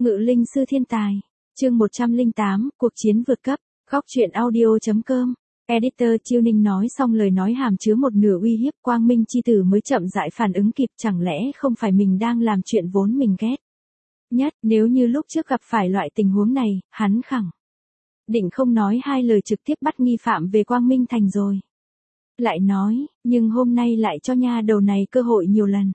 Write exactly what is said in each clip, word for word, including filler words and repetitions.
Ngự linh sư thiên tài. Chương một trăm lẻ tám, cuộc chiến vượt cấp. Góc truyện audio.com. Editor Chiêu Ninh nói xong lời nói hàm chứa một nửa uy hiếp, Quang Minh chi tử mới chậm rãi phản ứng kịp, chẳng lẽ không phải mình đang làm chuyện vốn mình ghét nhất, nếu như lúc trước gặp phải loại tình huống này, hắn khẳng định không nói hai lời trực tiếp bắt nghi phạm về Quang Minh Thành rồi. Lại nói, nhưng hôm nay lại cho nha đầu này cơ hội nhiều lần.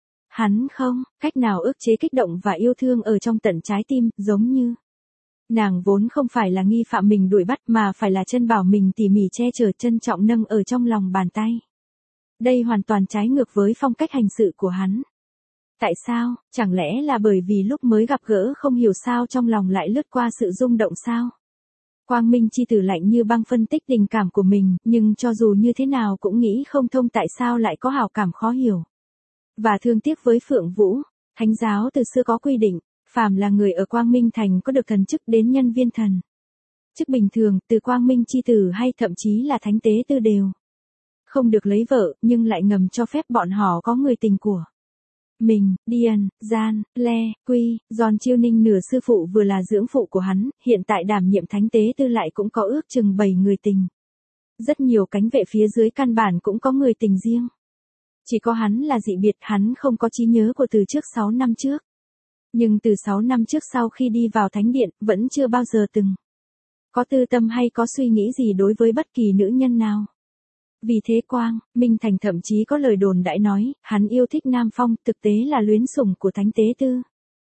Hắn không cách nào ức chế kích động và yêu thương ở trong tận trái tim, giống như nàng vốn không phải là nghi phạm mình đuổi bắt mà phải là chân bảo mình tỉ mỉ che chở, trân trọng nâng ở trong lòng bàn tay. Đây hoàn toàn trái ngược với phong cách hành sự của hắn. Tại sao? Chẳng lẽ là bởi vì lúc mới gặp gỡ không hiểu sao trong lòng lại lướt qua sự rung động sao? Quang Minh chi tử lạnh như băng phân tích tình cảm của mình, nhưng cho dù như thế nào cũng nghĩ không thông tại sao lại có hảo cảm khó hiểu và thương tiếc với Phượng Vũ. Thánh giáo từ xưa có quy định, phàm là người ở Quang Minh Thành có được thần chức đến nhân viên thần chức bình thường, từ Quang Minh chi tử hay thậm chí là thánh tế tư đều không được lấy vợ, nhưng lại ngầm cho phép bọn họ có người tình của mình. Điền, Gian, Le, Quy, Giòn Chiêu Ninh nửa sư phụ vừa là dưỡng phụ của hắn, hiện tại đảm nhiệm thánh tế tư lại cũng có ước chừng bảy người tình. Rất nhiều cánh vệ phía dưới căn bản cũng có người tình riêng. Chỉ có hắn là dị biệt, hắn không có trí nhớ của từ trước sáu năm trước. Nhưng từ sáu năm trước sau khi đi vào thánh điện, vẫn chưa bao giờ từng có tư tâm hay có suy nghĩ gì đối với bất kỳ nữ nhân nào. Vì thế Quang Minh Thành thậm chí có lời đồn đại nói, hắn yêu thích Nam Phong, thực tế là luyến sủng của thánh tế tư.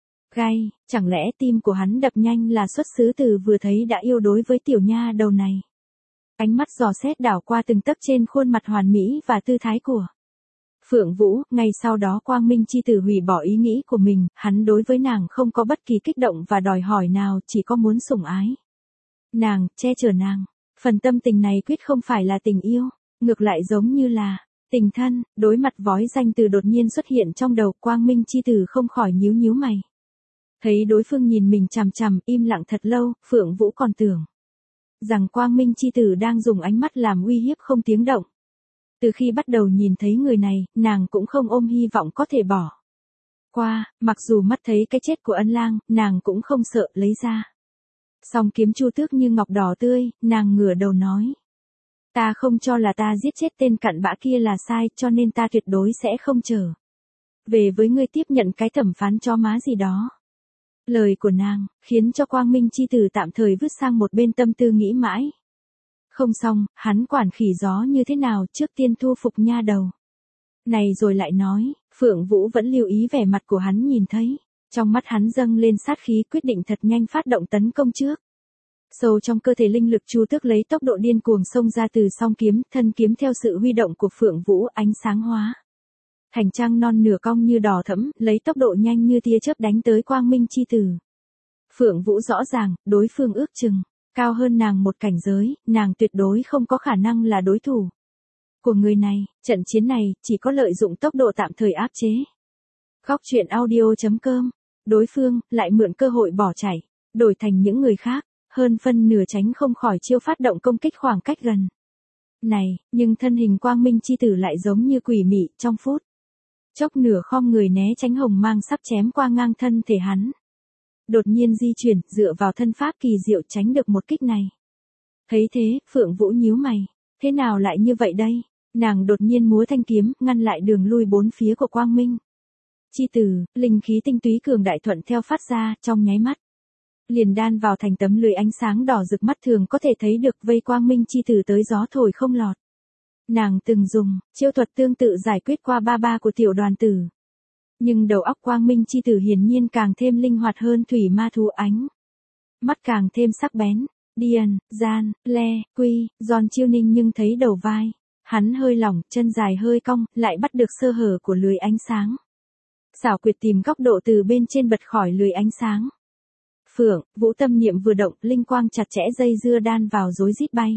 Gai, chẳng lẽ tim của hắn đập nhanh là xuất xứ từ vừa thấy đã yêu đối với tiểu nha đầu này. Ánh mắt dò xét đảo qua từng tấc trên khuôn mặt hoàn mỹ và tư thái của Phượng Vũ. Ngay sau đó Quang Minh chi tử hủy bỏ ý nghĩ của mình, hắn đối với nàng không có bất kỳ kích động và đòi hỏi nào, chỉ có muốn sủng ái nàng, che chở nàng. Phần tâm tình này quyết không phải là tình yêu, ngược lại giống như là tình thân. Đối mặt vói danh từ đột nhiên xuất hiện trong đầu, Quang Minh chi tử không khỏi nhíu nhíu mày. Thấy đối phương nhìn mình chằm chằm, im lặng thật lâu, Phượng Vũ còn tưởng rằng Quang Minh chi tử đang dùng ánh mắt làm uy hiếp không tiếng động. Từ khi bắt đầu nhìn thấy người này, nàng cũng không ôm hy vọng có thể bỏ qua, mặc dù mắt thấy cái chết của Ân Lang, nàng cũng không sợ, lấy ra song kiếm chu tước như ngọc đỏ tươi, nàng ngửa đầu nói: ta không cho là ta giết chết tên cặn bã kia là sai, cho nên ta tuyệt đối sẽ không trở về với ngươi tiếp nhận cái thẩm phán chó má gì đó. Lời của nàng khiến cho Quang Minh chi tử tạm thời vứt sang một bên, tâm tư nghĩ mãi không xong, hắn quản khỉ gió như thế nào, trước tiên thu phục nha đầu này rồi lại nói. Phượng Vũ vẫn lưu ý vẻ mặt của hắn, nhìn thấy trong mắt hắn dâng lên sát khí, quyết định thật nhanh phát động tấn công trước. Sâu trong cơ thể linh lực chu tước lấy tốc độ điên cuồng xông ra từ song kiếm, thân kiếm theo sự huy động của Phượng Vũ ánh sáng hóa thành trăng non nửa cong như đỏ thẫm, lấy tốc độ nhanh như tia chớp đánh tới Quang Minh chi tử. Phượng Vũ rõ ràng, đối phương ước chừng cao hơn nàng một cảnh giới, nàng tuyệt đối không có khả năng là đối thủ của người này. Trận chiến này chỉ có lợi dụng tốc độ tạm thời áp chế. Góc truyện audio.com. Đối phương lại mượn cơ hội bỏ chạy, đổi thành những người khác, hơn phân nửa tránh không khỏi chiêu phát động công kích khoảng cách gần này, nhưng thân hình Quang Minh chi tử lại giống như quỷ mị, trong phút chốc nửa khom người né tránh hồng mang sắp chém qua ngang thân thể hắn. Đột nhiên di chuyển, dựa vào thân pháp kỳ diệu tránh được một kích này. Thấy thế, Phượng Vũ nhíu mày, thế nào lại như vậy đây? Nàng đột nhiên múa thanh kiếm, ngăn lại đường lui bốn phía của Quang Minh chi tử. Linh khí tinh túy cường đại thuận theo phát ra, trong nháy mắt liền đan vào thành tấm lưới ánh sáng đỏ rực, mắt thường có thể thấy được vây Quang Minh chi tử tới gió thổi không lọt. Nàng từng dùng chiêu thuật tương tự giải quyết qua ba ba của tiểu đoàn tử, nhưng đầu óc Quang Minh chi tử hiển nhiên càng thêm linh hoạt hơn, thủy ma thú ánh mắt càng thêm sắc bén. Điền, Gian, Le, Quy, Giòn Chiêu Ninh nhưng thấy đầu vai hắn hơi lỏng, chân dài hơi cong, lại bắt được sơ hở của lưới ánh sáng, xảo quyệt tìm góc độ từ bên trên bật khỏi lưới ánh sáng. Phượng Vũ tâm niệm vừa động, linh quang chặt chẽ dây dưa đan vào rối rít bay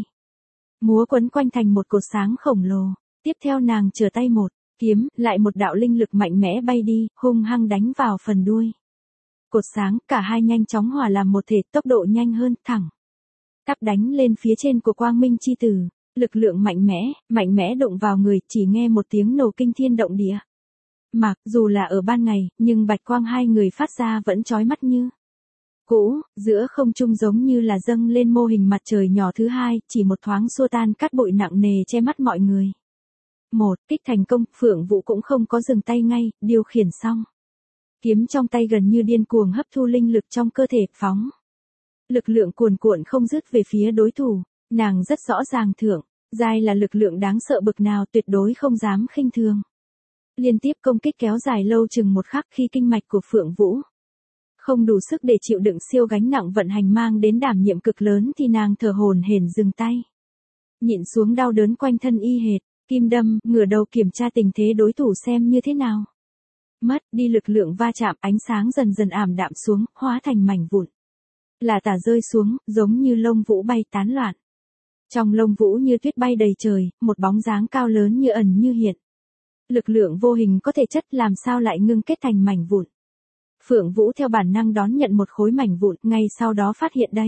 múa quấn quanh thành một cột sáng khổng lồ. Tiếp theo nàng trở tay một kiếm, lại một đạo linh lực mạnh mẽ bay đi, hung hăng đánh vào phần đuôi cột sáng, cả hai nhanh chóng hòa làm một thể, tốc độ nhanh hơn, thẳng tắp đánh lên phía trên của Quang Minh chi tử. Lực lượng mạnh mẽ, mạnh mẽ đụng vào người, chỉ nghe một tiếng nổ kinh thiên động địa. Mặc dù là ở ban ngày, nhưng bạch quang hai người phát ra vẫn chói mắt như cũ, giữa không trung giống như là dâng lên mô hình mặt trời nhỏ thứ hai, chỉ một thoáng xua tan cát bụi nặng nề che mắt mọi người. Một, kích thành công, Phượng Vũ cũng không có dừng tay ngay, điều khiển xong. Kiếm trong tay gần như điên cuồng hấp thu linh lực trong cơ thể, phóng. Lực lượng cuồn cuộn không dứt về phía đối thủ, nàng rất rõ ràng thượng, giai là lực lượng đáng sợ bực nào, tuyệt đối không dám khinh thường. Liên tiếp công kích kéo dài lâu chừng một khắc, khi kinh mạch của Phượng Vũ không đủ sức để chịu đựng siêu gánh nặng vận hành mang đến đảm nhiệm cực lớn thì nàng thở hổn hển dừng tay. Nhịn xuống đau đớn quanh thân y hệt, kim đâm, ngửa đầu kiểm tra tình thế đối thủ xem như thế nào. Mất đi lực lượng va chạm, ánh sáng dần dần ảm đạm xuống, hóa thành mảnh vụn. Là tả rơi xuống, giống như lông vũ bay tán loạn. Trong lông vũ như tuyết bay đầy trời, một bóng dáng cao lớn như ẩn như hiện. Lực lượng vô hình có thể chất làm sao lại ngưng kết thành mảnh vụn. Phượng Vũ theo bản năng đón nhận một khối mảnh vụn, ngay sau đó phát hiện đây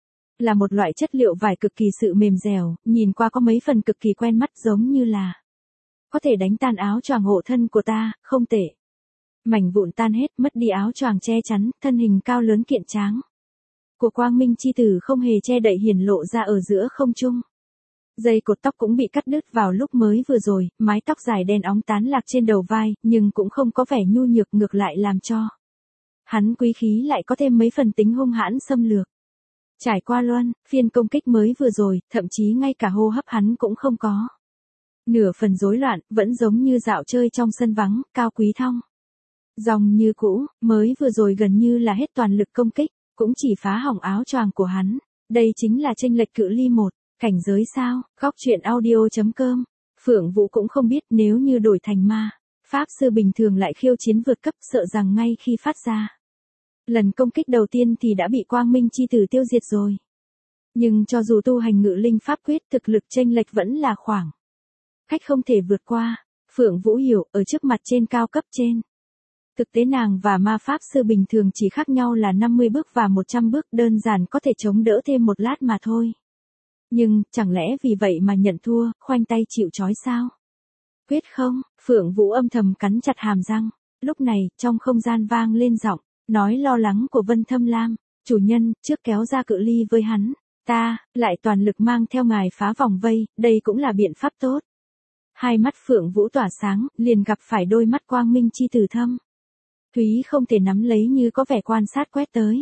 là một loại chất liệu vải cực kỳ sự mềm dẻo, nhìn qua có mấy phần cực kỳ quen mắt, giống như là có thể đánh tan áo choàng hộ thân của ta, không tệ. Mảnh vụn tan hết, mất đi áo choàng che chắn, thân hình cao lớn kiện tráng của Quang Minh chi tử không hề che đậy hiển lộ ra ở giữa không trung. Dây cột tóc cũng bị cắt đứt vào lúc mới vừa rồi, mái tóc dài đen óng tán lạc trên đầu vai, nhưng cũng không có vẻ nhu nhược, ngược lại làm cho hắn quý khí lại có thêm mấy phần tính hung hãn xâm lược. Trải qua luân phiên công kích mới vừa rồi, thậm chí ngay cả hô hấp hắn cũng không có. Nửa phần rối loạn, vẫn giống như dạo chơi trong sân vắng, cao quý thong dòng như cũ, mới vừa rồi gần như là hết toàn lực công kích, cũng chỉ phá hỏng áo choàng của hắn. Đây chính là chênh lệch cự ly một, cảnh giới sao? Góc truyện audio chấm com. Phượng Vũ cũng không biết nếu như đổi thành ma pháp sư bình thường lại khiêu chiến vượt cấp, sợ rằng ngay khi phát ra lần công kích đầu tiên thì đã bị Quang Minh chi tử tiêu diệt rồi. Nhưng cho dù tu hành ngự linh pháp quyết, thực lực chênh lệch vẫn là khoảng cách không thể vượt qua. Phượng Vũ hiểu, ở trước mặt trên cao cấp trên. Thực tế nàng và ma pháp sư bình thường chỉ khác nhau là năm mươi bước và một trăm bước, đơn giản có thể chống đỡ thêm một lát mà thôi. Nhưng, chẳng lẽ vì vậy mà nhận thua, khoanh tay chịu trói sao? Quyết không, Phượng Vũ âm thầm cắn chặt hàm răng. Lúc này, trong không gian vang lên giọng nói lo lắng của Vân Thâm Lam. Chủ nhân, trước kéo ra cự ly với hắn, ta, lại toàn lực mang theo ngài phá vòng vây, đây cũng là biện pháp tốt. Hai mắt Phượng Vũ tỏa sáng, liền gặp phải đôi mắt Quang Minh chi tử thâm thúy không thể nắm lấy, như có vẻ quan sát quét tới.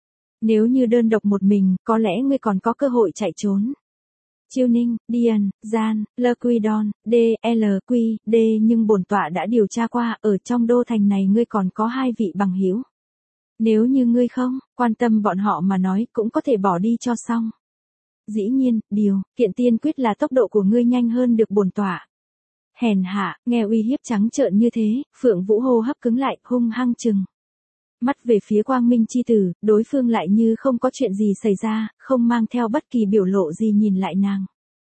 Nếu như đơn độc một mình, có lẽ ngươi còn có cơ hội chạy trốn. Chiêu Ninh, Điền, Gian, Lquidon, D, L, Q, D, nhưng bổn tọa đã điều tra qua, ở trong đô thành này ngươi còn có hai vị bằng hữu. Nếu như ngươi không quan tâm bọn họ mà nói, cũng có thể bỏ đi cho xong. Dĩ nhiên, điều kiện tiên quyết là tốc độ của ngươi nhanh hơn được bổn tọa. Hèn hạ, nghe uy hiếp trắng trợn như thế, Phượng Vũ hô hấp cứng lại, hung hăng chừng mắt về phía Quang Minh chi tử, đối phương lại như không có chuyện gì xảy ra, không mang theo bất kỳ biểu lộ gì nhìn lại nàng.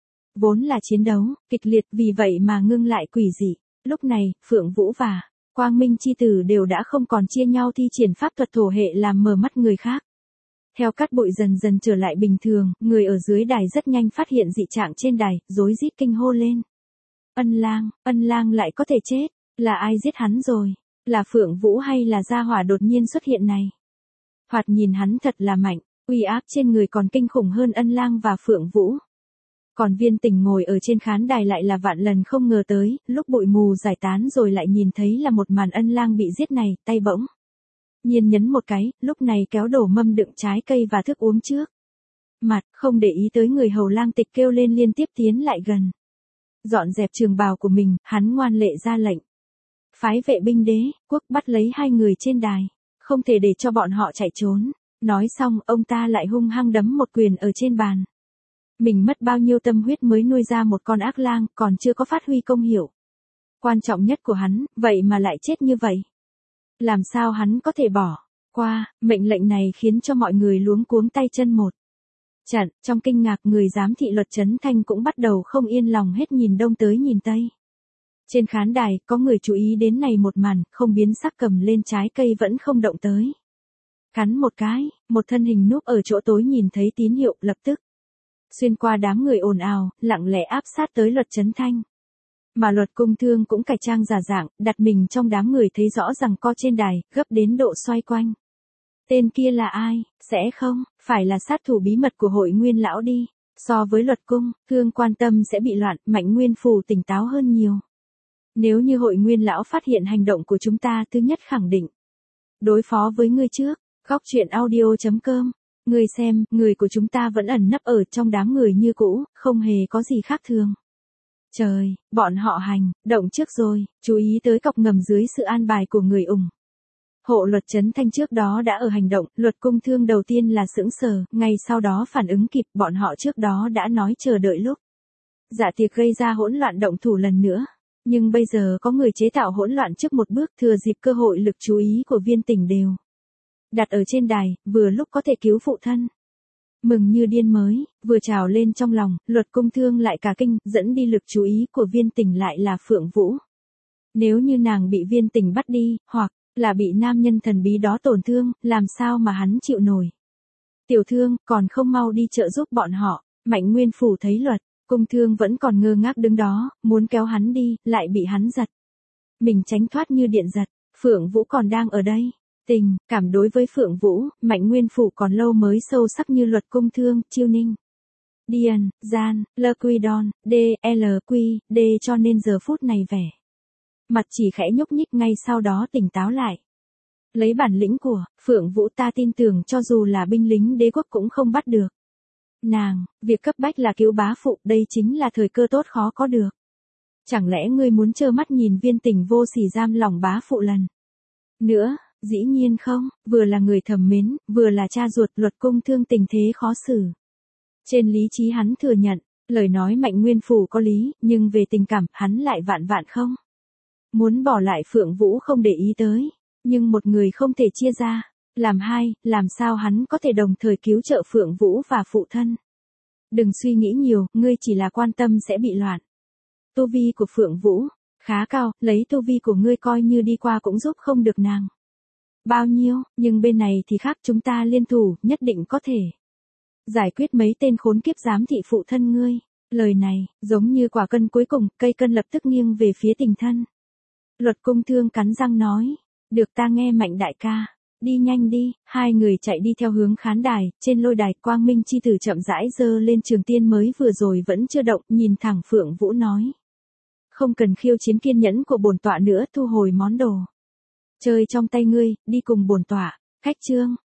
Vốn là chiến đấu kịch liệt, vì vậy mà ngưng lại quỷ dị. Lúc này, Phượng Vũ và Quang Minh chi tử đều đã không còn chia nhau thi triển pháp thuật thổ hệ làm mờ mắt người khác. Theo cát bụi dần dần trở lại bình thường, người ở dưới đài rất nhanh phát hiện dị trạng trên đài, rối rít kinh hô lên. Ân Lang, Ân Lang lại có thể chết, là ai giết hắn rồi? Là Phượng Vũ hay là gia hỏa đột nhiên xuất hiện này? Thoạt nhìn hắn thật là mạnh, uy áp trên người còn kinh khủng hơn Ân Lang và Phượng Vũ. Còn Viên Tình ngồi ở trên khán đài lại là vạn lần không ngờ tới, lúc bụi mù giải tán rồi lại nhìn thấy là một màn Ân Lang bị giết này, tay bỗng nhiên nhấn một cái, lúc này kéo đổ mâm đựng trái cây và thức uống trước mặt, không để ý tới người hầu Lang Tịch kêu lên liên tiếp tiến lại gần. Dọn dẹp trường bào của mình, hắn ngoan lệ ra lệnh. Phái vệ binh đế quốc bắt lấy hai người trên đài, không thể để cho bọn họ chạy trốn. Nói xong, ông ta lại hung hăng đấm một quyền ở trên bàn. Mình mất bao nhiêu tâm huyết mới nuôi ra một con ác lang, còn chưa có phát huy công hiệu quan trọng nhất của hắn, vậy mà lại chết như vậy. Làm sao hắn có thể bỏ qua? Mệnh lệnh này khiến cho mọi người luống cuống tay chân một trận. Trong kinh ngạc, người giám thị luật Trấn Thanh cũng bắt đầu không yên lòng, hết nhìn đông tới nhìn tây. Trên khán đài, có người chú ý đến này một màn, không biến sắc cầm lên trái cây vẫn không động tới. Cắn một cái, một thân hình núp ở chỗ tối nhìn thấy tín hiệu, lập tức xuyên qua đám người ồn ào, lặng lẽ áp sát tới luật Trấn Thanh. Mà luật Cung Thương cũng cải trang giả dạng, đặt mình trong đám người thấy rõ rằng co trên đài, gấp đến độ xoay quanh. Tên kia là ai, sẽ không, phải là sát thủ bí mật của hội nguyên lão đi. So với luật cung, thương quan tâm sẽ bị loạn, Mạnh Nguyên Phủ tỉnh táo hơn nhiều. Nếu như hội nguyên lão phát hiện hành động của chúng ta, thứ nhất khẳng định đối phó với ngươi trước. Góc truyện audio.com. Ngươi xem, người của chúng ta vẫn ẩn nấp ở trong đám người như cũ, không hề có gì khác thường. Trời, bọn họ hành, động trước rồi, chú ý tới cọc ngầm dưới sự an bài của người ủng. Hộ luật Trấn Thanh trước đó đã ở hành động, luật cung thương đầu tiên là sững sờ, ngay sau đó phản ứng kịp, bọn họ trước đó đã nói chờ đợi lúc. Dạ tiệc gây ra hỗn loạn động thủ lần nữa. Nhưng bây giờ có người chế tạo hỗn loạn trước một bước, thừa dịp cơ hội lực chú ý của Viên Tỉnh đều đặt ở trên đài, vừa lúc có thể cứu phụ thân. Mừng như điên mới, vừa trào lên trong lòng, luật cung thương lại cả kinh, dẫn đi lực chú ý của Viên Tỉnh lại là Phượng Vũ. Nếu như nàng bị Viên Tỉnh bắt đi, hoặc là bị nam nhân thần bí đó tổn thương, làm sao mà hắn chịu nổi. Tiểu thương, còn không mau đi trợ giúp bọn họ. Mạnh Nguyên Phủ thấy luật cung thương vẫn còn ngơ ngác đứng đó, muốn kéo hắn đi, lại bị hắn giật. Mình tránh thoát như điện giật. Phượng Vũ còn đang ở đây. Tình, cảm đối với Phượng Vũ, Mạnh Nguyên Phủ còn lâu mới sâu sắc như luật cung thương, Chiêu Ninh. Điền, Gian, Lơ Quy Đon, D, L, Quy, D cho nên giờ phút này vẻ. Mặt chỉ khẽ nhúc nhích ngay sau đó tỉnh táo lại. Lấy bản lĩnh của Phượng Vũ, ta tin tưởng cho dù là binh lính đế quốc cũng không bắt được nàng, việc cấp bách là cứu bá phụ, đây chính là thời cơ tốt khó có được. Chẳng lẽ ngươi muốn trơ mắt nhìn Viên Tỉnh vô sỉ giam lòng bá phụ lần nữa? Dĩ nhiên không, vừa là người thầm mến, vừa là cha ruột, luật cung thương tình thế khó xử. Trên lý trí hắn thừa nhận, lời nói Mạnh Nguyên Phủ có lý, nhưng về tình cảm, hắn lại vạn vạn không. Muốn bỏ lại Phượng Vũ không để ý tới, nhưng một người không thể chia ra, làm hai, làm sao hắn có thể đồng thời cứu trợ Phượng Vũ và phụ thân. Đừng suy nghĩ nhiều, ngươi chỉ là quan tâm sẽ bị loạn. Tu vi của Phượng Vũ khá cao, lấy tu vi của ngươi coi như đi qua cũng giúp không được nàng bao nhiêu, nhưng bên này thì khác, chúng ta liên thủ, nhất định có thể giải quyết mấy tên khốn kiếp giám thị phụ thân ngươi. Lời này, giống như quả cân cuối cùng, cây cân lập tức nghiêng về phía tình thân. Luật cung thương cắn răng nói, được ta nghe Mạnh đại ca, đi nhanh đi. Hai người chạy đi theo hướng khán đài, trên lôi đài Quang Minh chi tử chậm rãi giơ lên trường tiên mới vừa rồi vẫn chưa động, nhìn thẳng Phượng Vũ nói. Không cần khiêu chiến kiên nhẫn của bổn tọa nữa, thu hồi món đồ chơi trong tay ngươi, đi cùng bổn tọa. Khách trương,